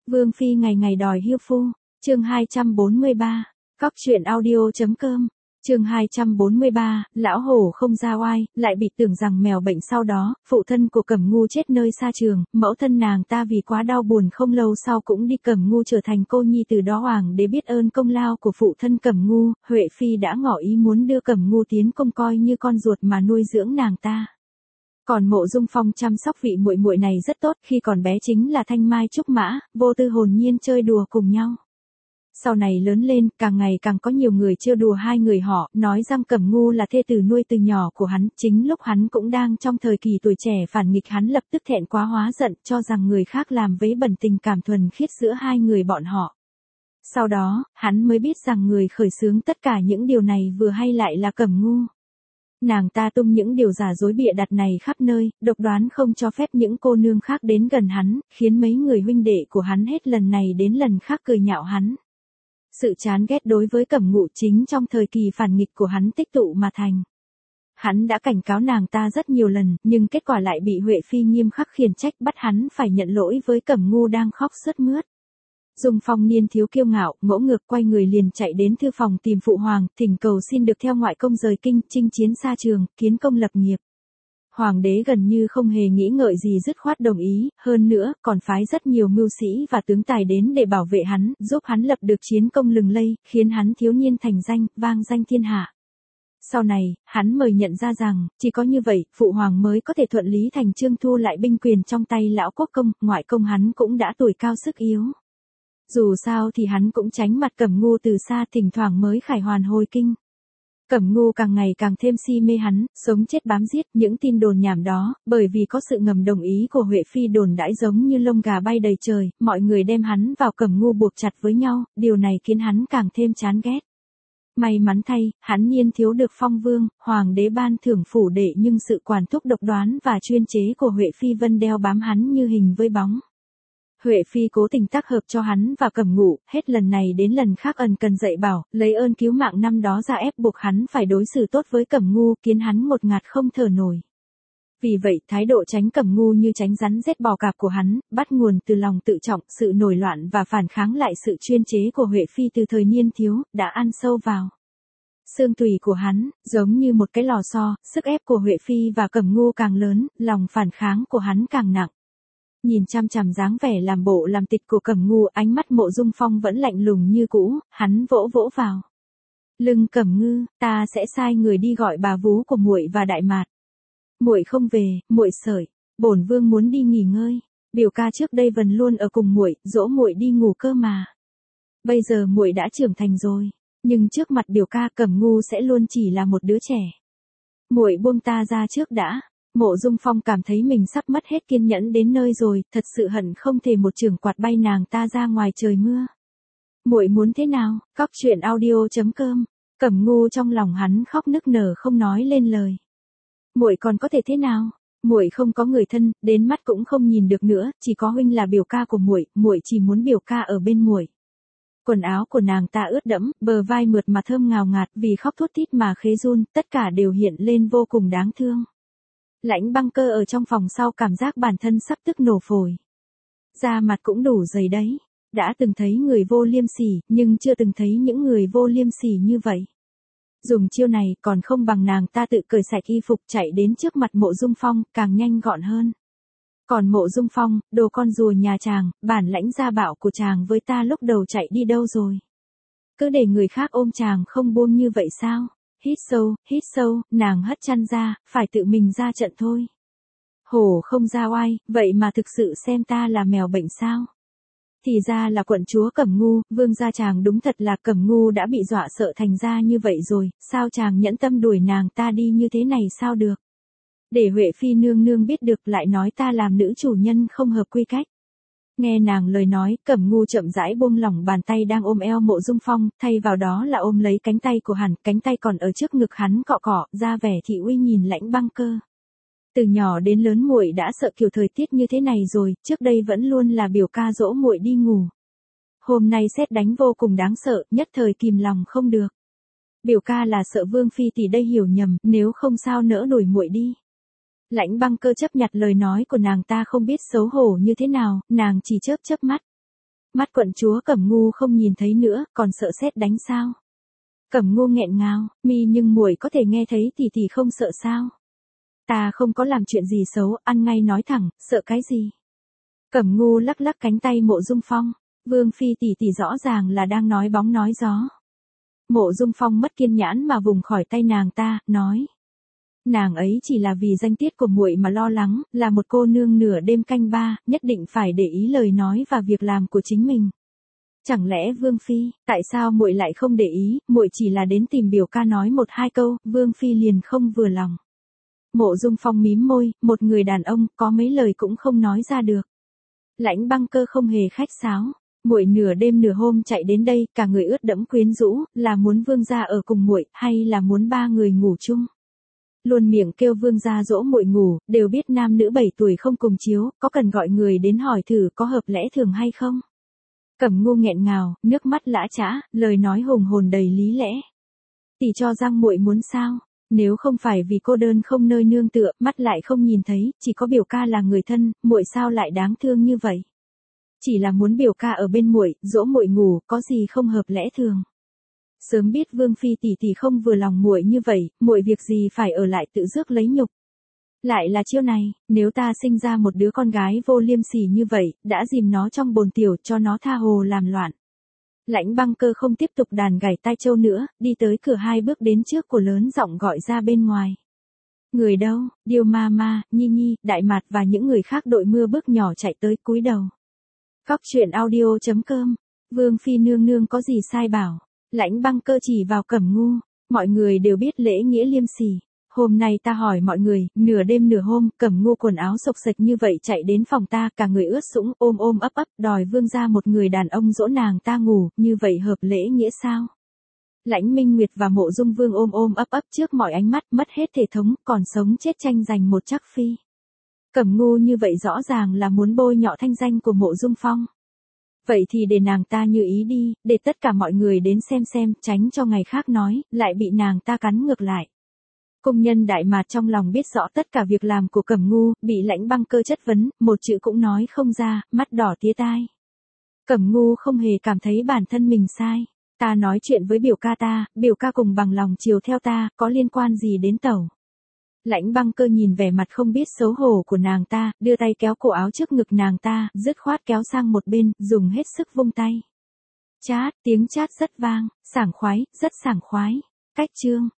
Vương phi ngày ngày đòi hiêu phu. Chương 243. Cóc truyện audio.com. Chương 243, lão hổ không ra oai, lại bị tưởng rằng mèo bệnh, sau đó, phụ thân của Cẩm Ngu chết nơi xa trường, mẫu thân nàng ta vì quá đau buồn không lâu sau cũng đi Cẩm Ngu trở thành cô nhi, từ đó hoàng đế biết ơn công lao của phụ thân Cẩm Ngu, Huệ phi đã ngỏ ý muốn đưa Cẩm Ngu tiến công coi như con ruột mà nuôi dưỡng nàng ta. Còn Mộ Dung Phong chăm sóc vị muội muội này rất tốt, khi còn bé chính là thanh mai trúc mã, vô tư hồn nhiên chơi đùa cùng nhau. Sau này lớn lên, càng ngày càng có nhiều người trêu đùa hai người họ, nói rằng Cẩm Ngu là thê tử nuôi từ nhỏ của hắn, chính lúc hắn cũng đang trong thời kỳ tuổi trẻ phản nghịch, hắn lập tức thẹn quá hóa giận, cho rằng người khác làm vấy bẩn tình cảm thuần khiết giữa hai người bọn họ. Sau đó, hắn mới biết rằng người khởi xướng tất cả những điều này vừa hay lại là Cẩm Ngu. Nàng ta tung những điều giả dối bịa đặt này khắp nơi, độc đoán không cho phép những cô nương khác đến gần hắn, khiến mấy người huynh đệ của hắn hết lần này đến lần khác cười nhạo hắn. Sự chán ghét đối với Cẩm Ngu chính trong thời kỳ phản nghịch của hắn tích tụ mà thành. Hắn đã cảnh cáo nàng ta rất nhiều lần, nhưng kết quả lại bị Huệ phi nghiêm khắc khiển trách, bắt hắn phải nhận lỗi với Cẩm Ngu đang khóc sướt mướt. Dung Phong niên thiếu kiêu ngạo, ngỗ ngược, quay người liền chạy đến thư phòng tìm phụ hoàng, thỉnh cầu xin được theo ngoại công rời kinh, chinh chiến xa trường, kiến công lập nghiệp. Hoàng đế gần như không hề nghĩ ngợi gì dứt khoát đồng ý, hơn nữa, còn phái rất nhiều mưu sĩ và tướng tài đến để bảo vệ hắn, giúp hắn lập được chiến công lừng lẫy, khiến hắn thiếu niên thành danh, vang danh thiên hạ. Sau này, hắn mới nhận ra rằng, chỉ có như vậy, phụ hoàng mới có thể thuận lý thành chương thu lại binh quyền trong tay lão quốc công, ngoại công hắn cũng đã tuổi cao sức yếu. Dù sao thì hắn cũng tránh mặt Cẩm Ngu từ xa, thỉnh thoảng mới khải hoàn hồi kinh. Cẩm Ngu càng ngày càng thêm si mê hắn, sống chết bám giết những tin đồn nhảm đó, bởi vì có sự ngầm đồng ý của Huệ phi đồn đãi giống như lông gà bay đầy trời, mọi người đem hắn vào Cẩm Ngu buộc chặt với nhau, điều này khiến hắn càng thêm chán ghét. May mắn thay, hắn niên thiếu được phong vương, hoàng đế ban thưởng phủ đệ, nhưng sự quản thúc độc đoán và chuyên chế của Huệ phi vẫn đeo bám hắn như hình với bóng. Huệ phi cố tình tác hợp cho hắn và Cẩm Ngu, hết lần này đến lần khác ân cần dạy bảo, lấy ơn cứu mạng năm đó ra ép buộc hắn phải đối xử tốt với Cẩm Ngu, khiến hắn ngột ngạt không thở nổi. Vì vậy, thái độ tránh Cẩm Ngu như tránh rắn rết bò cạp của hắn, bắt nguồn từ lòng tự trọng, sự nổi loạn và phản kháng lại sự chuyên chế của Huệ phi từ thời niên thiếu, đã ăn sâu vào xương tủy của hắn, giống như một cái lò xo, sức ép của Huệ phi và Cẩm Ngu càng lớn, lòng phản kháng của hắn càng nặng. Nhìn chăm chằm dáng vẻ làm bộ làm tịch của Cẩm Ngu, ánh mắt Mộ Dung Phong vẫn lạnh lùng như cũ, hắn vỗ vỗ vào lưng Cẩm Ngu, ta sẽ sai người đi gọi bà vú của muội và đại mạt. Muội không về, muội sởi, bổn vương muốn đi nghỉ ngơi, biểu ca trước đây vẫn luôn ở cùng muội, dỗ muội đi ngủ cơ mà. Bây giờ muội đã trưởng thành rồi, nhưng trước mặt biểu ca Cẩm Ngu sẽ luôn chỉ là một đứa trẻ. Muội buông ta ra trước đã. Mộ Dung Phong cảm thấy mình sắp mất hết kiên nhẫn đến nơi rồi, thật sự hận không thể một chưởng quạt bay nàng ta ra ngoài trời mưa. Muội muốn thế nào? Cóc truyện audio.com. Cẩm Ngu trong lòng hắn khóc nức nở không nói lên lời. Muội còn có thể thế nào? Muội không có người thân, đến mắt cũng không nhìn được nữa, chỉ có huynh là biểu ca của muội, muội chỉ muốn biểu ca ở bên muội. Quần áo của nàng ta ướt đẫm, bờ vai mượt mà thơm ngào ngạt, vì khóc thút thít mà khế run, tất cả đều hiện lên vô cùng đáng thương. Lãnh Băng Cơ ở trong phòng sau cảm giác bản thân sắp tức nổ phổi. Da mặt cũng đủ dày đấy. Đã từng thấy người vô liêm sỉ, nhưng chưa từng thấy những người vô liêm sỉ như vậy. Dùng chiêu này còn không bằng nàng ta tự cởi sạch y phục chạy đến trước mặt Mộ Dung Phong, càng nhanh gọn hơn. Còn Mộ Dung Phong, đồ con rùa nhà chàng, bản lãnh gia bạo của chàng với ta lúc đầu chạy đi đâu rồi? Cứ để người khác ôm chàng không buông như vậy sao? Hít sâu, nàng hất chăn ra, phải tự mình ra trận thôi. Hổ không ra oai, vậy mà thực sự xem ta là mèo bệnh sao? Thì ra là quận chúa Cẩm Ngu, vương gia chàng đúng thật là Cẩm Ngu đã bị dọa sợ thành ra như vậy rồi, sao chàng nhẫn tâm đuổi nàng ta đi như thế này sao được? Để Huệ phi nương nương biết được lại nói ta làm nữ chủ nhân không hợp quy cách. Nghe nàng lời nói, Cẩm Ngu chậm rãi buông lỏng bàn tay đang ôm eo Mộ Dung Phong, thay vào đó là ôm lấy cánh tay của hắn, cánh tay còn ở trước ngực hắn cọ cọ, ra vẻ thị uy nhìn Lãnh Băng Cơ. Từ nhỏ đến lớn muội đã sợ kiểu thời tiết như thế này rồi, trước đây vẫn luôn là biểu ca dỗ muội đi ngủ. Hôm nay sét đánh vô cùng đáng sợ, nhất thời kìm lòng không được. Biểu ca là sợ Vương phi tỷ đây hiểu nhầm, nếu không sao nỡ đuổi muội đi. Lãnh Băng Cơ chấp nhặt lời nói của nàng ta không biết xấu hổ như thế nào, nàng chỉ chớp chớp mắt. Mắt quận chúa Cẩm Ngu không nhìn thấy nữa, còn sợ sét đánh sao? Cẩm Ngu nghẹn ngào, mi nhưng muội có thể nghe thấy thì không sợ sao? Ta không có làm chuyện gì xấu, ăn ngay nói thẳng, sợ cái gì? Cẩm Ngu lắc lắc cánh tay Mộ Dung Phong, Vương phi tỷ rõ ràng là đang nói bóng nói gió. Mộ Dung Phong mất kiên nhẫn mà vùng khỏi tay nàng ta, nói: nàng ấy chỉ là vì danh tiết của muội mà lo lắng, là một cô nương nửa đêm canh ba, nhất định phải để ý lời nói và việc làm của chính mình. Chẳng lẽ Vương phi, tại sao muội lại không để ý, muội chỉ là đến tìm biểu ca nói một hai câu, Vương phi liền không vừa lòng. Mộ Dung Phong mím môi, một người đàn ông, có mấy lời cũng không nói ra được. Lãnh Băng Cơ không hề khách sáo, muội nửa đêm nửa hôm chạy đến đây, cả người ướt đẫm quyến rũ, là muốn vương gia ở cùng muội, hay là muốn ba người ngủ chung? Luôn miệng kêu vương gia dỗ muội ngủ, đều biết nam nữ 7 tuổi không cùng chiếu, có cần gọi người đến hỏi thử có hợp lẽ thường hay không? Cẩm Ngu nghẹn ngào, nước mắt lã chã, lời nói hùng hồn đầy lý lẽ. Tỷ cho rằng muội muốn sao? Nếu không phải vì cô đơn không nơi nương tựa, mắt lại không nhìn thấy, chỉ có biểu ca là người thân, muội sao lại đáng thương như vậy? Chỉ là muốn biểu ca ở bên muội, dỗ muội ngủ, có gì không hợp lẽ thường. Sớm biết Vương phi tỷ không vừa lòng muội như vậy, muội việc gì phải ở lại tự rước lấy nhục. Lại là chiêu này, nếu ta sinh ra một đứa con gái vô liêm sỉ như vậy, đã dìm nó trong bồn tiểu cho nó tha hồ làm loạn. Lãnh Băng Cơ không tiếp tục đàn gảy tai châu nữa, đi tới cửa 2 bước đến trước của lớn giọng gọi ra bên ngoài. Người đâu? Điêu ma, Nhi, Đại Mạt và những người khác đội mưa bước nhỏ chạy tới cúi đầu. Cóc truyện audio.com, Vương phi nương nương có gì sai bảo? Lãnh Băng Cơ chỉ vào Cẩm Ngu, mọi người đều biết lễ nghĩa liêm sỉ. Hôm nay ta hỏi mọi người, nửa đêm nửa hôm, Cẩm Ngu quần áo xộc xệch như vậy chạy đến phòng ta, cả người ướt sũng, ôm ấp, đòi vương gia một người đàn ông dỗ nàng ta ngủ, như vậy hợp lễ nghĩa sao? Lãnh Minh Nguyệt và Mộ Dung Vương ôm ấp trước mọi ánh mắt, mất hết thể thống, còn sống chết tranh giành một trắc phi. Cẩm Ngu như vậy rõ ràng là muốn bôi nhọ thanh danh của Mộ Dung Phong. Vậy thì để nàng ta như ý đi, để tất cả mọi người đến xem, tránh cho ngày khác nói, lại bị nàng ta cắn ngược lại. Công nhân Đại Mạt trong lòng biết rõ tất cả việc làm của Cẩm Ngu, bị Lãnh Băng Cơ chất vấn, một chữ cũng nói không ra, mắt đỏ tía tai. Cẩm Ngu không hề cảm thấy bản thân mình sai. Ta nói chuyện với biểu ca ta, biểu ca cùng bằng lòng chiều theo ta, có liên quan gì đến tẩu? Lãnh Băng Cơ nhìn vẻ mặt không biết xấu hổ của nàng ta, đưa tay kéo cổ áo trước ngực nàng ta, dứt khoát kéo sang một bên, dùng hết sức vung tay. Chát, tiếng chát rất vang, sảng khoái, rất sảng khoái. Cách chương